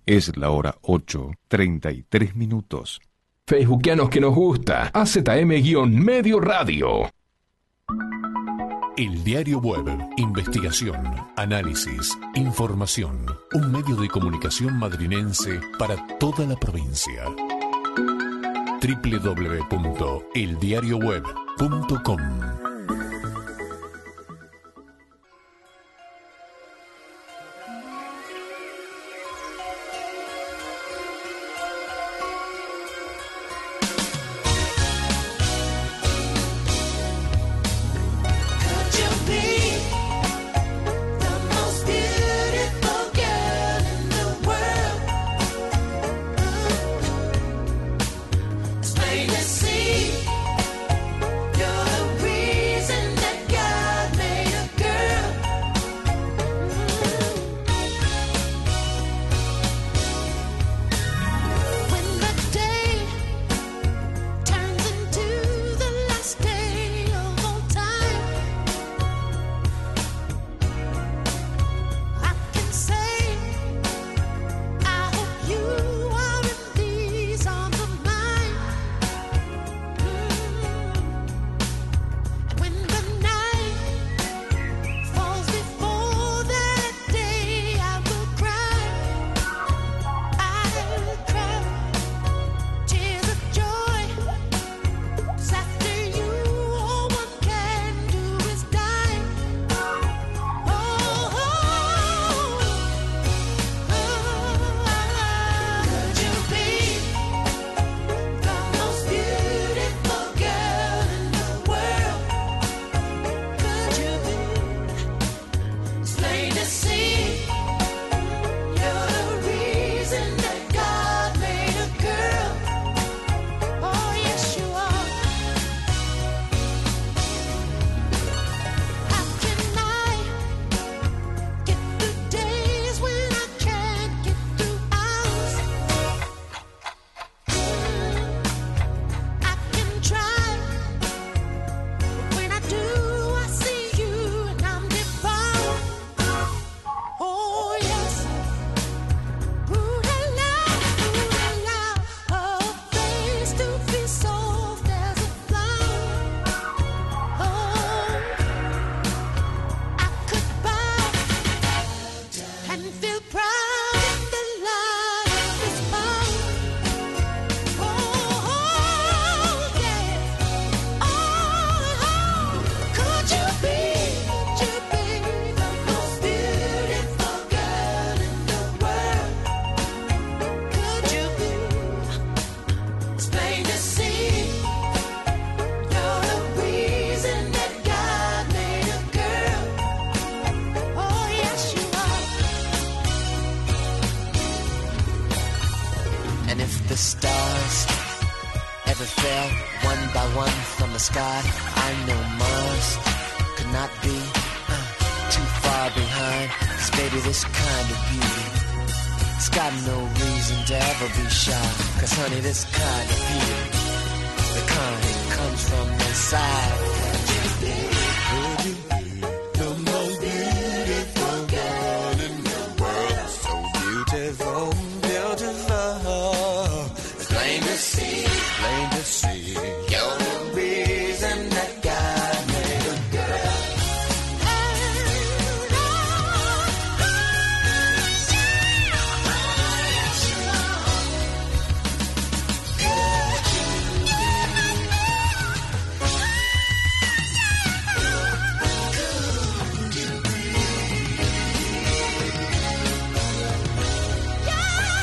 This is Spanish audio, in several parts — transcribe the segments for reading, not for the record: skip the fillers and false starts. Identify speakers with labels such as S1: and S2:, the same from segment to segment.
S1: Es la hora 8:33.
S2: Facebookianos que nos gusta. AZM-Medio Radio.
S3: El Diario Web. Investigación, análisis, información. Un medio de comunicación madrinense para toda la provincia. www.eldiarioweb.com.
S4: This kind of beauty, the kind that comes from inside. Could you be the most beautiful girl in the world? So beautiful, beautiful. It's plain to see, plain to see. You're the reason that God made a girl.
S5: Yeah.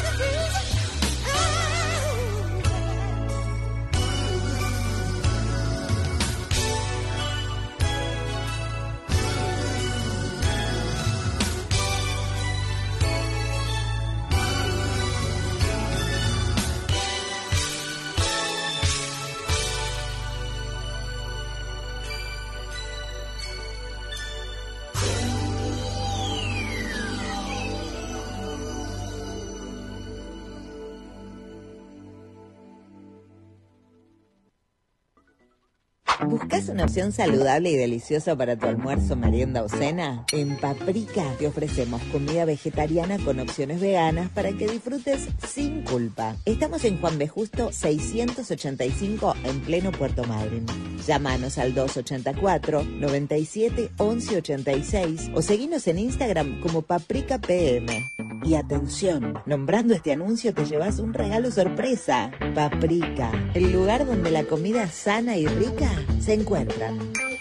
S1: ¿Buscas una opción saludable y deliciosa para tu almuerzo, merienda o cena? En Paprika te ofrecemos comida vegetariana con opciones veganas para que disfrutes sin culpa. Estamos en Juan B. Justo 685 en pleno Puerto Madryn. Llámanos al 284 97 11 86 o seguinos en Instagram como Paprika PM. Y atención, nombrando este anuncio te llevas un regalo sorpresa. Paprika, el lugar donde la comida sana y rica se encuentran.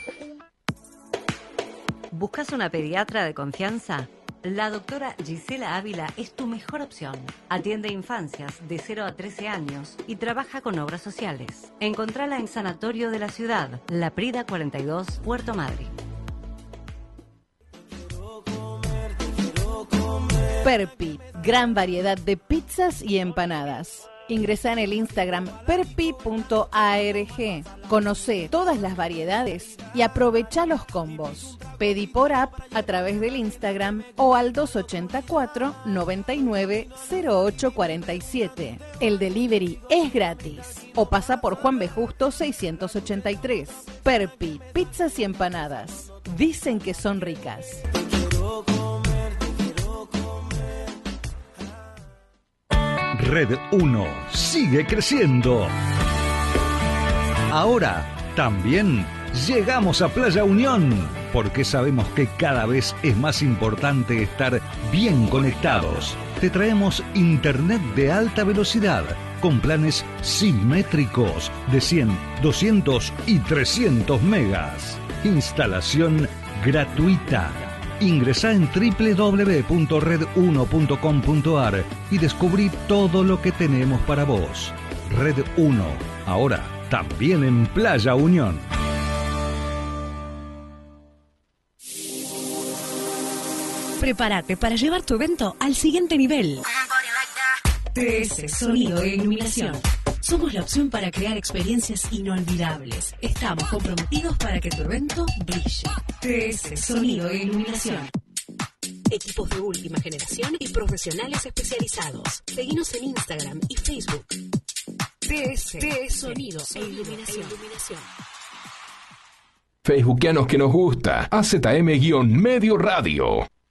S5: ¿Buscas una pediatra de confianza? La doctora Gisela Ávila es tu mejor opción. Atiende infancias de 0 a 13 años y trabaja con obras sociales. Encontrala en Sanatorio de la Ciudad, La Prida 42, Puerto Madryn.
S6: Perpi, gran variedad de pizzas y empanadas. Ingresá en el Instagram perpi.arg. Conocé todas las variedades y aprovecha los combos. Pedí por app a través del Instagram o al 284 99 08 47. El delivery es gratis. O pasa por Juan B. Justo 683. Perpi, pizzas y empanadas. Dicen que son ricas.
S7: Red 1 sigue creciendo. Ahora también llegamos a Playa Unión, porque sabemos que cada vez es más importante estar bien conectados. Te traemos internet de alta velocidad con planes simétricos de 100, 200 y 300 megas. Instalación gratuita. Ingresá en www.red1.com.ar y descubrí todo lo que tenemos para vos. Red 1, ahora también en Playa Unión.
S8: Prepárate para llevar tu evento al siguiente nivel. 3S Sonido e Iluminación. Somos la opción para crear experiencias inolvidables. Estamos comprometidos para que tu evento brille. 3S Sonido e Iluminación. Equipos de última generación y profesionales especializados. Seguinos en Instagram y Facebook. 3S Sonido e Iluminación.
S2: Facebookianos que nos gusta. AZM-Medio Radio.